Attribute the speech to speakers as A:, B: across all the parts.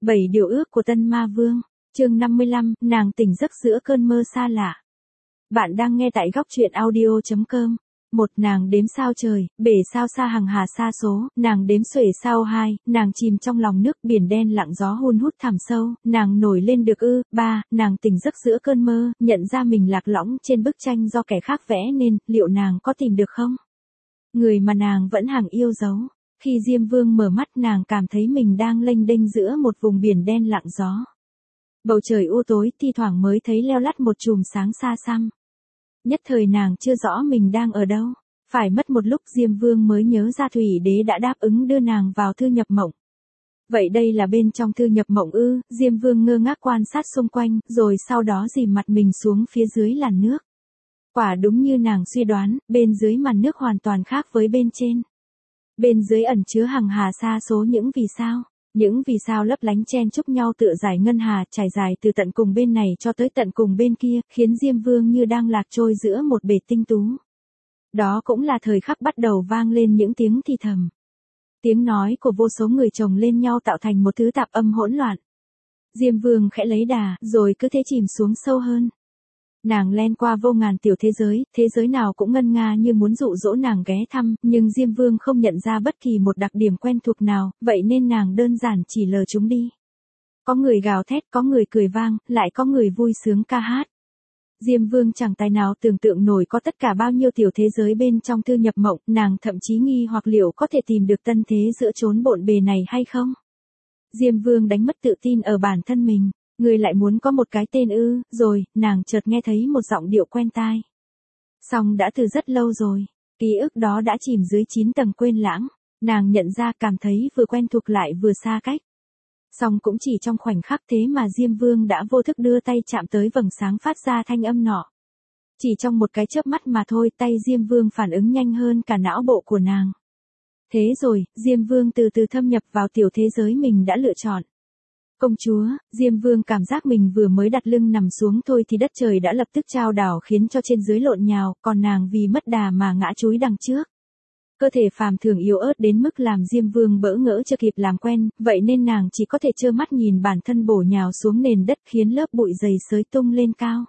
A: 7 điều ước của Tân Ma Vương, chương 55, nàng tỉnh giấc giữa cơn mơ xa lạ. Bạn đang nghe tại góc truyện audio.com. Một, nàng đếm sao trời, bể sao xa hằng hà xa số, nàng đếm xuể sao hai, nàng chìm trong lòng nước biển đen lặng gió hun hút thẳm sâu, nàng nổi lên được ư. Ba, nàng tỉnh giấc giữa cơn mơ, nhận ra mình lạc lõng trên bức tranh do kẻ khác vẽ nên, liệu nàng có tìm được không? Người mà nàng vẫn hằng yêu dấu. Khi Diêm Vương mở mắt nàng cảm thấy mình đang lênh đênh giữa một vùng biển đen lặng gió. Bầu trời u tối thi thoảng mới thấy leo lắt một chùm sáng xa xăm. Nhất thời nàng chưa rõ mình đang ở đâu. Phải mất một lúc Diêm Vương mới nhớ ra Thủy Đế đã đáp ứng đưa nàng vào thư nhập mộng. Vậy đây là bên trong thư nhập mộng ư? Diêm Vương ngơ ngác quan sát xung quanh, rồi sau đó dìm mặt mình xuống phía dưới làn nước. Quả đúng như nàng suy đoán, bên dưới màn nước hoàn toàn khác với bên trên. Bên dưới ẩn chứa hằng hà sa số những vì sao. Những vì sao lấp lánh chen chúc nhau tựa dải ngân hà trải dài từ tận cùng bên này cho tới tận cùng bên kia, khiến Diêm Vương như đang lạc trôi giữa một bể tinh tú. Đó cũng là thời khắc bắt đầu vang lên những tiếng thì thầm. Tiếng nói của vô số người chồng lên nhau tạo thành một thứ tạp âm hỗn loạn. Diêm Vương khẽ lấy đà, rồi cứ thế chìm xuống sâu hơn. Nàng len qua vô ngàn tiểu thế giới nào cũng ngân nga như muốn dụ dỗ nàng ghé thăm, nhưng Diêm Vương không nhận ra bất kỳ một đặc điểm quen thuộc nào, vậy nên nàng đơn giản chỉ lờ chúng đi. Có người gào thét, có người cười vang, lại có người vui sướng ca hát. Diêm Vương chẳng tài nào tưởng tượng nổi có tất cả bao nhiêu tiểu thế giới bên trong thư nhập mộng, nàng thậm chí nghi hoặc liệu có thể tìm được tân thế giữa chốn bộn bề này hay không. Diêm Vương đánh mất tự tin ở bản thân mình. Người lại muốn có một cái tên ư? Rồi, nàng chợt nghe thấy một giọng điệu quen tai. Song đã từ rất lâu rồi, ký ức đó đã chìm dưới 9 tầng quên lãng, nàng nhận ra cảm thấy vừa quen thuộc lại vừa xa cách. Song cũng chỉ trong khoảnh khắc thế mà Diêm Vương đã vô thức đưa tay chạm tới vầng sáng phát ra thanh âm nọ. Chỉ trong một cái chớp mắt mà thôi, tay Diêm Vương phản ứng nhanh hơn cả não bộ của nàng. Thế rồi, Diêm Vương từ từ thâm nhập vào tiểu thế giới mình đã lựa chọn. Công chúa, Diêm Vương cảm giác mình vừa mới đặt lưng nằm xuống thôi thì đất trời đã lập tức chao đảo khiến cho trên dưới lộn nhào, còn nàng vì mất đà mà ngã chúi đằng trước. Cơ thể phàm thường yếu ớt đến mức làm Diêm Vương bỡ ngỡ chưa kịp làm quen, vậy nên nàng chỉ có thể trơ mắt nhìn bản thân bổ nhào xuống nền đất khiến lớp bụi dày xới tung lên cao.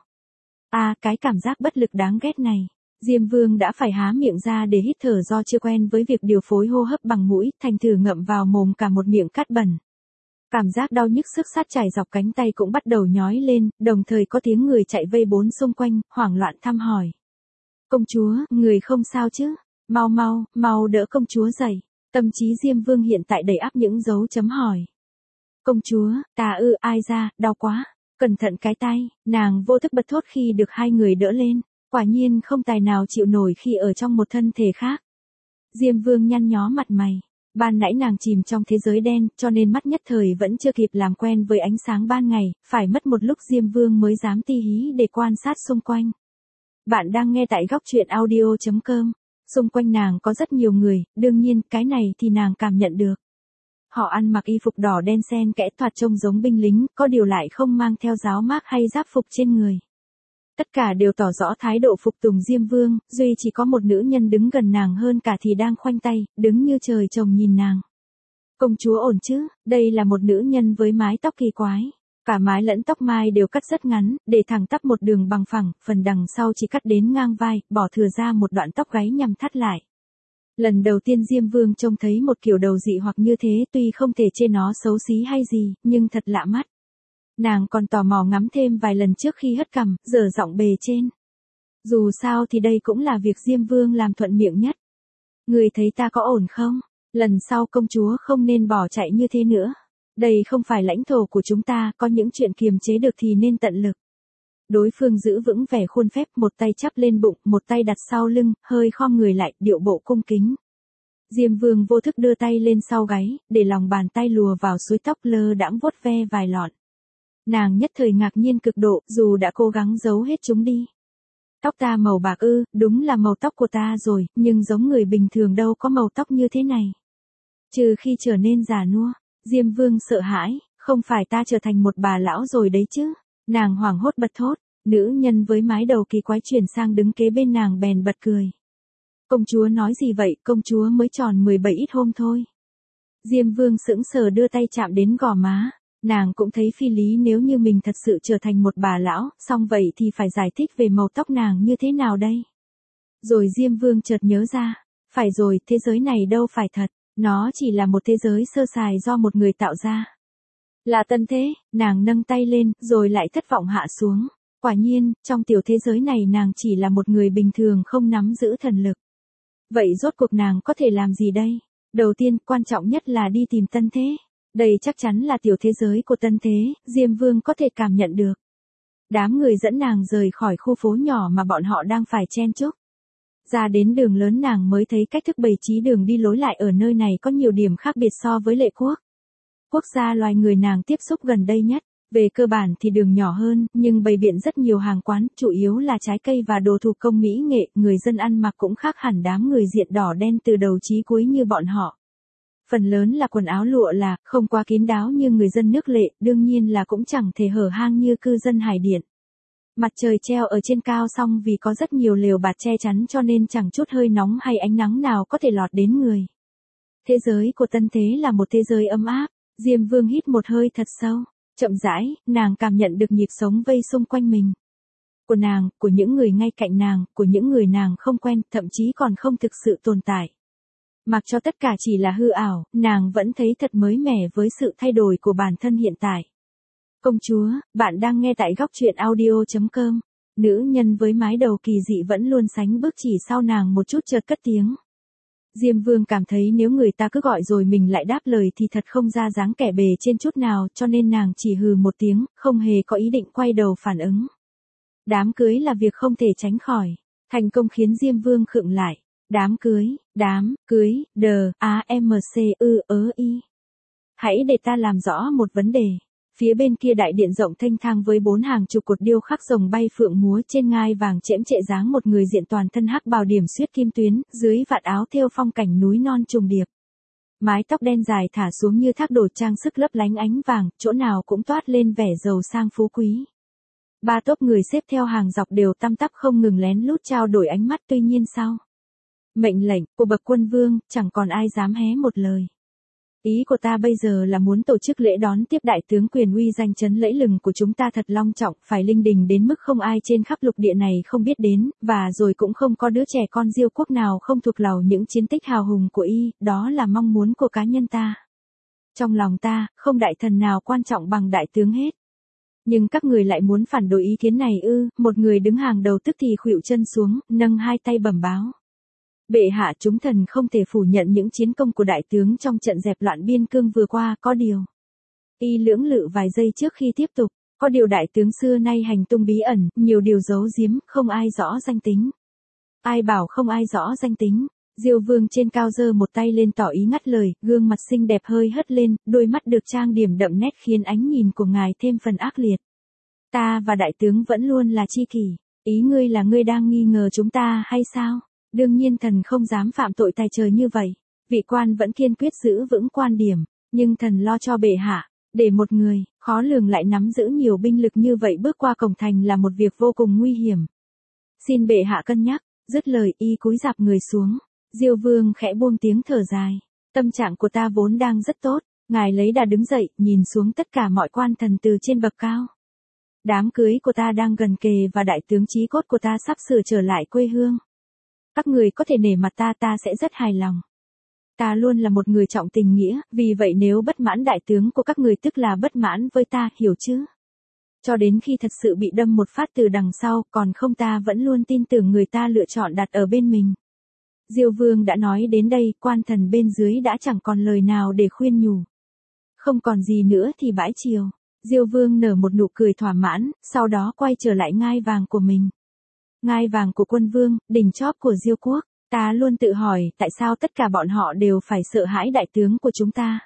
A: Cái cảm giác bất lực đáng ghét này. Diêm Vương đã phải há miệng ra để hít thở do chưa quen với việc điều phối hô hấp bằng mũi, thành thử ngậm vào mồm cả một miệng cát bẩn. Cảm giác đau nhức xức xát trải dọc cánh tay cũng bắt đầu nhói lên, đồng thời có tiếng người chạy vây bốn xung quanh, hoảng loạn thăm hỏi. Công chúa, người không sao chứ? Mau đỡ công chúa dậy. Tâm trí Diêm Vương hiện tại đầy ắp những dấu chấm hỏi. Công chúa, ai ra, đau quá. Cẩn thận cái tay, nàng vô thức bật thốt khi được hai người đỡ lên. Quả nhiên không tài nào chịu nổi khi ở trong một thân thể khác. Diêm Vương nhăn nhó mặt mày. Ban nãy nàng chìm trong thế giới đen, cho nên mắt nhất thời vẫn chưa kịp làm quen với ánh sáng ban ngày, phải mất một lúc Diêm Vương mới dám ti hí để quan sát xung quanh. Bạn đang nghe tại góc truyện audio.com. Xung quanh nàng có rất nhiều người, đương nhiên cái này thì nàng cảm nhận được. Họ ăn mặc y phục đỏ đen xen kẽ thoạt trông giống binh lính, có điều lại không mang theo giáo mác hay giáp phục trên người. Tất cả đều tỏ rõ thái độ phục tùng Diêm Vương, duy chỉ có một nữ nhân đứng gần nàng hơn cả thì đang khoanh tay, đứng như trời trồng nhìn nàng. Công chúa ổn chứ? Đây là một nữ nhân với mái tóc kỳ quái. Cả mái lẫn tóc mai đều cắt rất ngắn, để thẳng tắp một đường bằng phẳng, phần đằng sau chỉ cắt đến ngang vai, bỏ thừa ra một đoạn tóc gáy nhằm thắt lại. Lần đầu tiên Diêm Vương trông thấy một kiểu đầu dị hoặc như thế, tuy không thể chê nó xấu xí hay gì, nhưng thật lạ mắt. Nàng còn tò mò ngắm thêm vài lần trước khi hất cằm, dở giọng bề trên. Dù sao thì đây cũng là việc Diêm Vương làm thuận miệng nhất. Người thấy ta có ổn không? Lần sau công chúa không nên bỏ chạy như thế nữa. Đây không phải lãnh thổ của chúng ta, có những chuyện kiềm chế được thì nên tận lực. Đối phương giữ vững vẻ khuôn phép, một tay chắp lên bụng, một tay đặt sau lưng, hơi khom người lại, điệu bộ cung kính. Diêm Vương vô thức đưa tay lên sau gáy, để lòng bàn tay lùa vào suối tóc lơ đãng vuốt ve vài lọn. Nàng nhất thời ngạc nhiên cực độ, dù đã cố gắng giấu hết chúng đi. Tóc ta màu bạc ư? Đúng là màu tóc của ta rồi, nhưng giống người bình thường đâu có màu tóc như thế này. Trừ khi trở nên già nua. Diêm Vương sợ hãi, không phải ta trở thành một bà lão rồi đấy chứ? Nàng hoảng hốt bật thốt, nữ nhân với mái đầu kỳ quái chuyển sang đứng kế bên nàng bèn bật cười. Công chúa nói gì vậy? Công chúa mới tròn 17 ít hôm thôi. Diêm Vương sững sờ đưa tay chạm đến gò má. Nàng cũng thấy phi lý nếu như mình thật sự trở thành một bà lão, song vậy thì phải giải thích về màu tóc nàng như thế nào đây? Rồi Diêm Vương chợt nhớ ra, phải rồi, thế giới này đâu phải thật, nó chỉ là một thế giới sơ sài do một người tạo ra. Là tân thế, nàng nâng tay lên, rồi lại thất vọng hạ xuống. Quả nhiên, trong tiểu thế giới này nàng chỉ là một người bình thường không nắm giữ thần lực. Vậy rốt cuộc nàng có thể làm gì đây? Đầu tiên, quan trọng nhất là đi tìm tân thế. Đây chắc chắn là tiểu thế giới của tân thế, Diêm Vương có thể cảm nhận được. Đám người dẫn nàng rời khỏi khu phố nhỏ mà bọn họ đang phải chen chúc. Ra đến đường lớn nàng mới thấy cách thức bày trí đường đi lối lại ở nơi này có nhiều điểm khác biệt so với Lệ Quốc. Quốc gia loài người nàng tiếp xúc gần đây nhất. Về cơ bản thì đường nhỏ hơn, nhưng bày biện rất nhiều hàng quán, chủ yếu là trái cây và đồ thủ công mỹ nghệ, người dân ăn mặc cũng khác hẳn đám người diện đỏ đen từ đầu chí cuối như bọn họ. Phần lớn là quần áo lụa là, không quá kín đáo như người dân nước Lệ, đương nhiên là cũng chẳng thể hở hang như cư dân Hải Điện. Mặt trời treo ở trên cao song vì có rất nhiều lều bạt che chắn cho nên chẳng chút hơi nóng hay ánh nắng nào có thể lọt đến người. Thế giới của tân thế là một thế giới ấm áp, Diêm Vương hít một hơi thật sâu. Chậm rãi, nàng cảm nhận được nhịp sống vây xung quanh mình. Của nàng, của những người ngay cạnh nàng, của những người nàng không quen, thậm chí còn không thực sự tồn tại. Mặc cho tất cả chỉ là hư ảo, nàng vẫn thấy thật mới mẻ với sự thay đổi của bản thân hiện tại. Công chúa, bạn đang nghe tại góc truyện audio.com. Nữ nhân với mái đầu kỳ dị vẫn luôn sánh bước chỉ sau nàng một chút chợt cất tiếng. Diêm Vương cảm thấy nếu người ta cứ gọi rồi mình lại đáp lời thì thật không ra dáng kẻ bề trên chút nào, cho nên nàng chỉ hừ một tiếng, không hề có ý định quay đầu phản ứng. Đám cưới là việc không thể tránh khỏi. Thành công khiến Diêm Vương khựng lại. Đám cưới, I. Hãy để ta làm rõ một vấn đề. Phía bên kia đại điện rộng thênh thang với 4 hàng chục cột điêu khắc rồng bay phượng múa trên ngai vàng chễm chệ dáng một người diện toàn thân hắc bào điểm xuyết kim tuyến, dưới vạt áo thêu phong cảnh núi non trùng điệp. Mái tóc đen dài thả xuống như thác đổ trang sức lấp lánh ánh vàng, chỗ nào cũng toát lên vẻ giàu sang phú quý. 3 tốp người xếp theo hàng dọc đều tăm tắp không ngừng lén lút trao đổi ánh mắt, tuy nhiên sau mệnh lệnh của bậc quân vương, chẳng còn ai dám hé một lời. Ý của ta bây giờ là muốn tổ chức lễ đón tiếp đại tướng quyền uy danh chấn lẫy lừng của chúng ta thật long trọng, phải linh đình đến mức không ai trên khắp lục địa này không biết đến, và rồi cũng không có đứa trẻ con Diêu quốc nào không thuộc lầu những chiến tích hào hùng của y, đó là mong muốn của cá nhân ta. Trong lòng ta, không đại thần nào quan trọng bằng đại tướng hết. Nhưng các người lại muốn phản đối ý kiến này ư? Một người đứng hàng đầu tức thì khuỵu chân xuống, nâng hai tay bẩm báo. Bệ hạ, chúng thần không thể phủ nhận những chiến công của đại tướng trong trận dẹp loạn biên cương vừa qua, có điều. Y lưỡng lự vài giây trước khi tiếp tục, có điều đại tướng xưa nay hành tung bí ẩn, nhiều điều giấu giếm, không ai rõ danh tính. Ai bảo không ai rõ danh tính? Diêu Vương trên cao giơ một tay lên tỏ ý ngắt lời, gương mặt xinh đẹp hơi hất lên, đôi mắt được trang điểm đậm nét khiến ánh nhìn của ngài thêm phần ác liệt. Ta và đại tướng vẫn luôn là tri kỷ, ý ngươi là ngươi đang nghi ngờ chúng ta hay sao? Đương nhiên thần không dám phạm tội tài trời như vậy. Vị quan vẫn kiên quyết giữ vững quan điểm, nhưng thần lo cho bệ hạ, để một người, khó lường lại nắm giữ nhiều binh lực như vậy bước qua cổng thành là một việc vô cùng nguy hiểm. Xin bệ hạ cân nhắc, dứt lời y cúi rạp người xuống. Diêu Vương khẽ buông tiếng thở dài. Tâm trạng của ta vốn đang rất tốt, ngài lấy đà đứng dậy, nhìn xuống tất cả mọi quan thần từ trên bậc cao. Đám cưới của ta đang gần kề và đại tướng chí cốt của ta sắp sửa trở lại quê hương. Các người có thể nể mặt ta sẽ rất hài lòng. Ta luôn là một người trọng tình nghĩa, vì vậy nếu bất mãn đại tướng của các người tức là bất mãn với ta, hiểu chứ? Cho đến khi thật sự bị đâm một phát từ đằng sau, còn không ta vẫn luôn tin tưởng người ta lựa chọn đặt ở bên mình. Diêu Vương đã nói đến đây, quan thần bên dưới đã chẳng còn lời nào để khuyên nhủ. Không còn gì nữa thì bãi chiều. Diêu Vương nở một nụ cười thỏa mãn, sau đó quay trở lại ngai vàng của mình. Ngai vàng của quân vương, đỉnh chóp của Diêu quốc. Ta luôn tự hỏi, tại sao tất cả bọn họ đều phải sợ hãi đại tướng của chúng ta?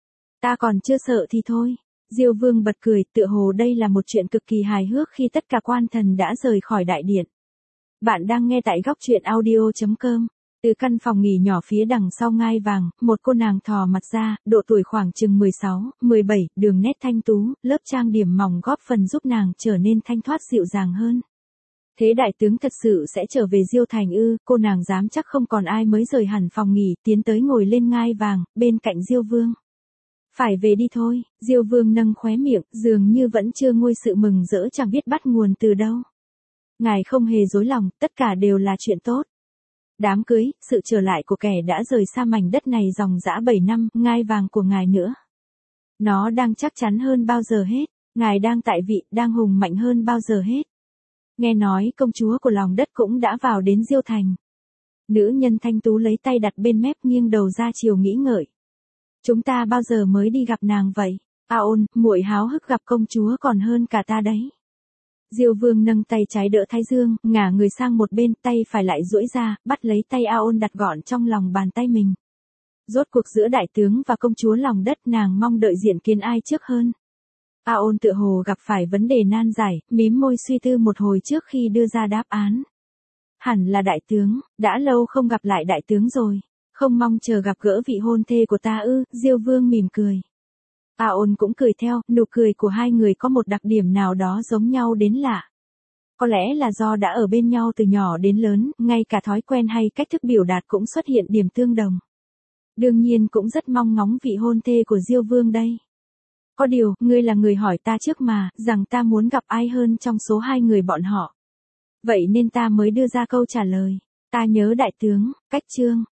A: Ta còn chưa sợ thì thôi. Diêu Vương bật cười, tựa hồ đây là một chuyện cực kỳ hài hước khi tất cả quan thần đã rời khỏi đại điện. Bạn đang nghe tại góc truyện audio.com. Từ căn phòng nghỉ nhỏ phía đằng sau ngai vàng, một cô nàng thò mặt ra, độ tuổi khoảng chừng 16, 17, đường nét thanh tú, lớp trang điểm mỏng góp phần giúp nàng trở nên thanh thoát dịu dàng hơn. Thế đại tướng thật sự sẽ trở về Diêu thành ư? Cô nàng dám chắc không còn ai mới rời hẳn phòng nghỉ, tiến tới ngồi lên ngai vàng, bên cạnh Diêu Vương. Phải về đi thôi, Diêu Vương nâng khóe miệng, dường như vẫn chưa nguôi sự mừng rỡ chẳng biết bắt nguồn từ đâu. Ngài không hề dối lòng, tất cả đều là chuyện tốt. Đám cưới, sự trở lại của kẻ đã rời xa mảnh đất này dòng dã 7 năm, ngai vàng của ngài nữa. Nó đang chắc chắn hơn bao giờ hết, ngài đang tại vị, đang hùng mạnh hơn bao giờ hết. Nghe nói công chúa của lòng đất cũng đã vào đến Diêu Thành. Nữ nhân thanh tú lấy tay đặt bên mép nghiêng đầu ra chiều nghĩ ngợi. Chúng ta bao giờ mới đi gặp nàng vậy? A Ôn, muội háo hức gặp công chúa còn hơn cả ta đấy. Diêu Vương nâng tay trái đỡ thái dương, ngả người sang một bên, tay phải lại duỗi ra, bắt lấy tay A Ôn đặt gọn trong lòng bàn tay mình. Rốt cuộc giữa đại tướng và công chúa lòng đất nàng mong đợi diện kiến ai trước hơn. A Ôn tựa hồ gặp phải vấn đề nan giải, mím môi suy tư một hồi trước khi đưa ra đáp án. Hẳn là đại tướng, đã lâu không gặp lại đại tướng rồi. Không mong chờ gặp gỡ vị hôn thê của ta ư, Diêu Vương mỉm cười. A Ôn cũng cười theo, nụ cười của hai người có một đặc điểm nào đó giống nhau đến lạ. Có lẽ là do đã ở bên nhau từ nhỏ đến lớn, ngay cả thói quen hay cách thức biểu đạt cũng xuất hiện điểm tương đồng. Đương nhiên cũng rất mong ngóng vị hôn thê của Diêu Vương đây. Có điều, ngươi là người hỏi ta trước mà, rằng ta muốn gặp ai hơn trong số hai người bọn họ. Vậy nên ta mới đưa ra câu trả lời. Ta nhớ đại tướng, cách chương.